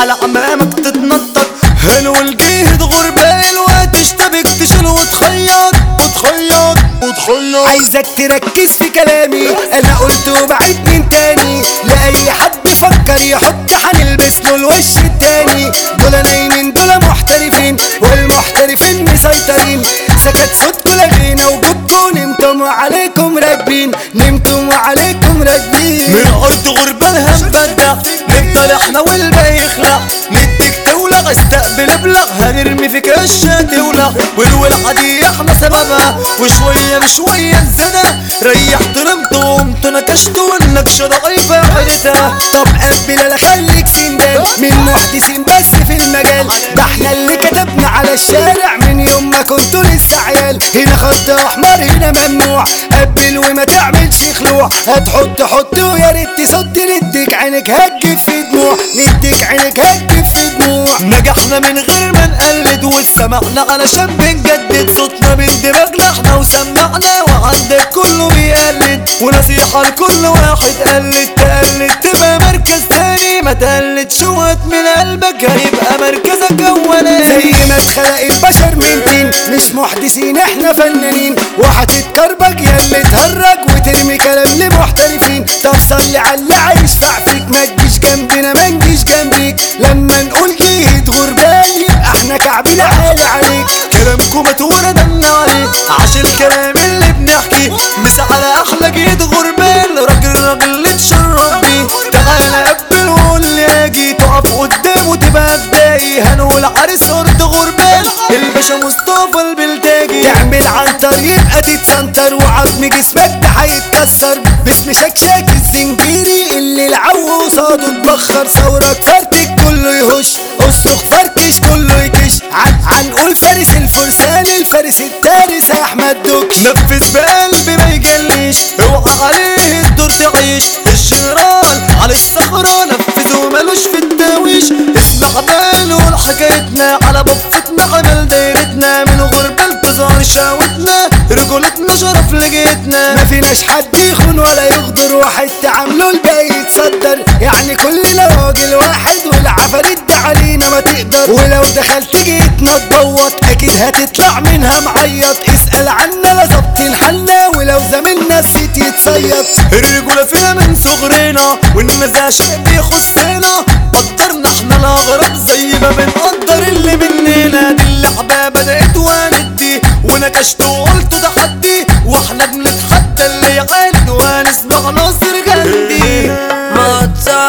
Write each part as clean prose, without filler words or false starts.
على عمامك تتنطط. هلو الجهد غربال وهتشتبك تشيل وتخيط وتخيط وتخيط. عايزك تركز في كلامي، انا قلت وبعيد من تاني لاي حد فكر يحط هنلبس له الوش التاني. دول نايمين دول محترفين والمحترفين مسيطرين. سكت صوتكوا لغينا وجودكوا نمتم وعليكم راكبين، نمتم وعليكم راكبين. من ارض غربان هنبدع نفضل احنا والباقي يخلع. نديك تولع استقبل ابلغ هنرمي فيك اشياء تولع. والولعة دي احنا سببها وشوية بشوية نزنا. ريحت رمت وقمت نكشت والنكشة ضعيفة عيلتها. طب قبل انا خليك سندان من محدثين بس في المجال. ده احنا اللي كتبنا على الشارع من يوم ما كنتوا لسه عيال. هنا خط احمر هنا ممنوع، قبل وما تعملش خلوع. هتحط حط ويا ريت تصد. نديك عينك هتجيب في دموع، نديك عينك هتجيب في دموع. نجحنا من غير ما نقلد وسمعنا علشان بنجدد صوتنا من دماغنا احنا وسمعنا. وعندك كله بيقلد ونصيحة لكل واحد قلد. تقلد تبقى مركز تاني، ما تقلدش وقت من قلبك هيبقى مركزك اولاني. زي ما اتخلق البشر من طين مش محدثين احنا فنانين. وهتتكربج يا اللي تهرج وترمي كلام لمحترفين. طب صلي على اللي عايش فيك، ما تجيش جنبنا ما نجيش جنبيك. لما نقول جهد غربان يبقى احنا كعبنا عالي عليك. كلامكم متورة دمنا عليه عشان الكلام اللي بنحكي. مش على احلى جهد غربان راجل راجل تشرب بيه. تعالى قبل وقول لي اجي تقف قدامه تبقى بداي. هنقول عريس ارض غربان الباشا مصطفى البلتاجي. تعمل عنتر يبقى تتسنتر وعظم جسمك ده هيتكسر. باسم شكشاك الزنجيري اللي العو قصاده اتبخر. ثورك فرتك كله يهش، اصرخ فركش كله يكش. عنقول فارس الفرسان الفارس التارس احمد دوكش. نفذ بقلبي ما يجليش اوعى عليه الدور تعيش. الجنرال على الصخرة نفذ ومالوش في التاويش. اسمع باله حكايتنا على بفتنا عمل دايرتنا. من غربة بظهر شاوتنا رجولتنا شرف لجيتنا. ما فيناش حد يخون ولا يغدر، واحد تعامله الباقي يتصدر. يعني كلنا راجل واحد والعفاريت ده علينا ما تقدر. ولو دخلت جيتنا تبوط اكيد هتطلع منها معيط. اسأل عنا لا ظابطين حالنا ولو زميلنا السيت يتصيط. الرجولة فينا من صغرنا والنزاع شيء بيخصنا. قدرنا احنا الاغراب زي ما بنقدر اللي مننا. دي اللعبة بدأت وندي ونكشت وقلت ده حدي. واحنا بنتحدى اللي يعاند وهنسمع ناصر جندي. ما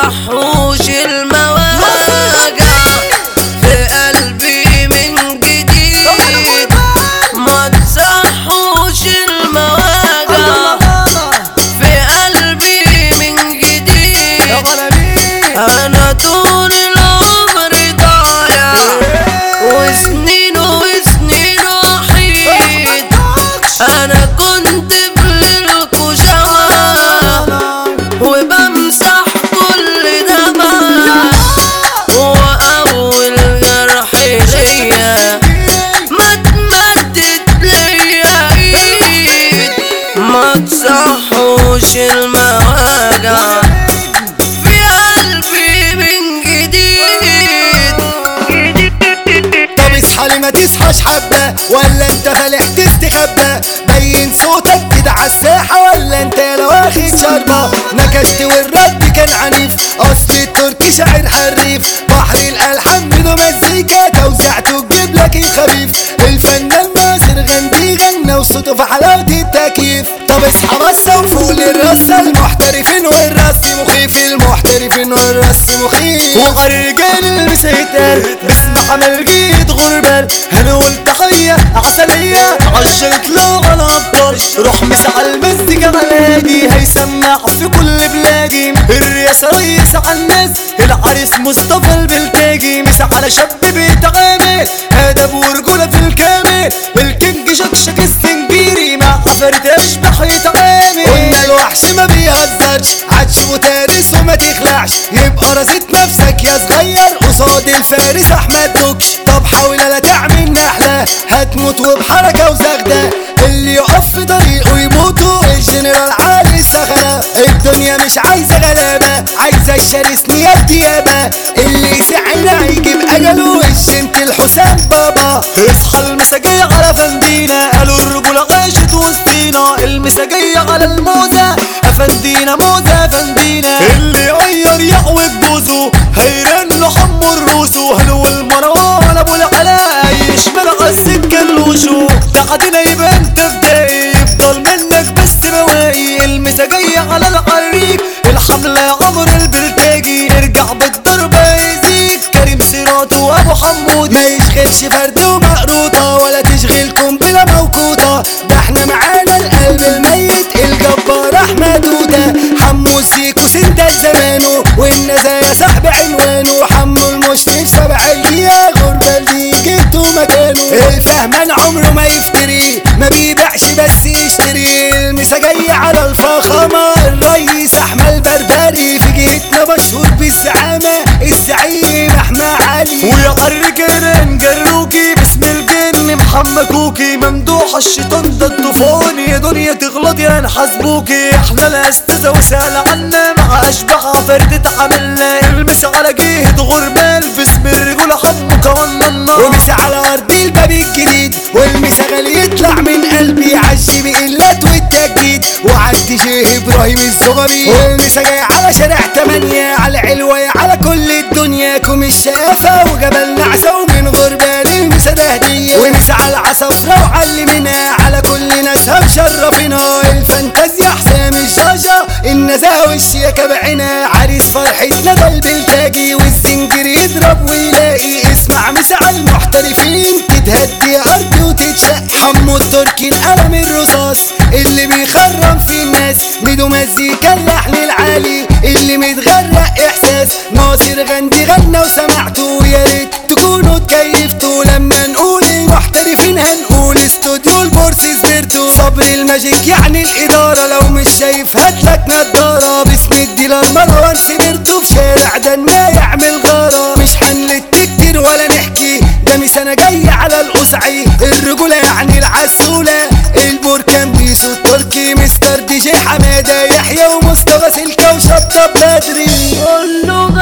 تصحوش المواجع في قلبي من جديد. ما تصحوش المواجع في قلبي من جديد. انا طول العمر ضايع وسنين وسنين وحيد. انا كنت بليلكوا شمع وبمسح كل دمع. واول جرح ليا ما تمدت ليا ايد. ما تصحوش المواجع في قلبي من جديد. طب اصحى لي ما تصحاش حبة ولا انت فالح تستخبى. بين صوتك كده عالساحة ولا انت لو واخد شربة. نكشت والرد كان عنيف اصل التركي شاعر حريف. بحر الالحان بدو مزيكا توزيعته تجيب لك الخفيف. الفنان ناصر غندي غنى وصوته في حلاوة التكييف. طب اصحى بصة وفوق للرصة المحترفين والرص مخيف. المحترفين والرص مخيف. وعلى رجال المسيتال باسم عمل جيد غربال. هنقول تحية عسلية عشرة لغة الأبطال. روح مسح المزيكا علادي هيسمع في كل بلادي. الرئاسة رئيس على الناس العريس مصطفى البلتاجي. مسح على شاب بيتعامل أدب ورجولة في الكامل. الكينج شكشك السنجيري مع عفاريت أشبح يتعامل. قلنا الوحش ما بيهزرش عدش وتارس وما تخلعش. يبقى رزيت نفسك يا صغير قصاد الفارس احمد دوكش. طب حاول لا تعمل نحلة هتموت وبحركة وزغدة. اللي يقف في طريقه يموتوا الجنرال علي السخنة. الدنيا الدنيا مش عايزة غلابة، عايزة يشارسني يا الديابة، اللي يسعنا هيجيب اجله الشنت الحسام بابا. اصحى المساجية على فندينا، قالوا الرجولة عاشت وسطينا، المساجية على الموزة افندينا موزة افندينا، اللي غير يعوج بوزه هيرن حمو الروسو، هلو المروان ابو العلاء يشمل على السكة اللوشو، بعدين يبان تفدائي يفضل منك بس بواقي، المساجية على العريق الحملة عمر البرتاجي، ارجع بالضربة يزيد كريم سيرات وابو حمود، ما يشغلش فرد ومقروطة ولا تشغلكم بلا موقوطة، ده احنا معانا القلب الميت الجبار احمد وده، حمو السيكو سندل زمانه والنزايا صاحب عنوانه، حمو المشرف سبعية غربة اللي جبتوا مكانه، الفهمان عمره ما يفتري ما بيبيعش بس يشتري، المساجية على الفخامة الرئيس احمد بربري، في جهتنا مشهور بالزعامة الزعيم احمد علي، ويا الرجال جروكي باسم الجن محمد كوكي، ممدوح الشيطان ده الطوفان، يا دنيا تغلط يا نحاسبوكي، احنا الاستاذة وسأل عنا مع اشباح فردة عملنا، المس على جهة غربال باسم الرجولة حمو كوانا النار، ومسي على ارض الباب الجديد والمسا غالي يطلع من قلبي عالشي بقلات والتجديد، وعدي شيخ ابراهيم الصغري، والمسا جاي على شارع 8 على علوية على كل الدنيا، كوم الشقافة وجبل نعسة ومن غربال المسا ده هدية، ومسا على العصافرة وعلمنا على كل ناسها مشرفنا، الفانتازيا حسام الجاجة النزاهة والشياكة بعنا، عريس فرحتنا ده البلتاجي والزنجر يضرب ويلاقي، اسمع مسا على المحترفين تتهدي ارض وتتشق، حمو التركي القلم الرصاص اللي بيخرم في الناس، ميدو مزيكا اللحن العالي اللي متغرق احساس، ناصر غندي غنى وسمعته، يا ريت تكونوا اتكيفتوا لما نقول المحترفين، هنقول استوديو البورس سبيرتو، صبر الماجيك يعني الاداره، لو مش شايف هاتلك نضاره، باسم الديلر مروان سبيرتو، في شارع دنا يعمل غاره، مش هنلت كتير ولا نحكي، ده مش انا جاي على القصعي، الرجوله يعني العسوله، البركان بيسو التركي، مستر دي جي حماده يحيى ومصطفى سلكه وشطه بدري.